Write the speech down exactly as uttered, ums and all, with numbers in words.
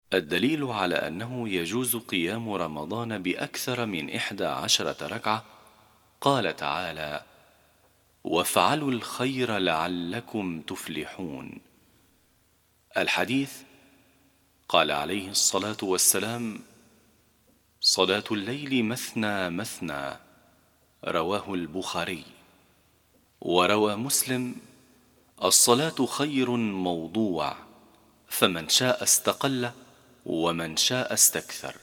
الدليل على أنه يجوز قيام رمضان بأكثر من إحدى عشرة ركعة قال تعالى: وافعلوا الخير لعلكم تفلحون. الحديث قال عليه الصلاة والسلام: صلاة الليل مثنى مثنى، رواه البخاري. وروى مسلم: الصلاة خير موضوع، فمن شاء استقل ومن شاء استكثر.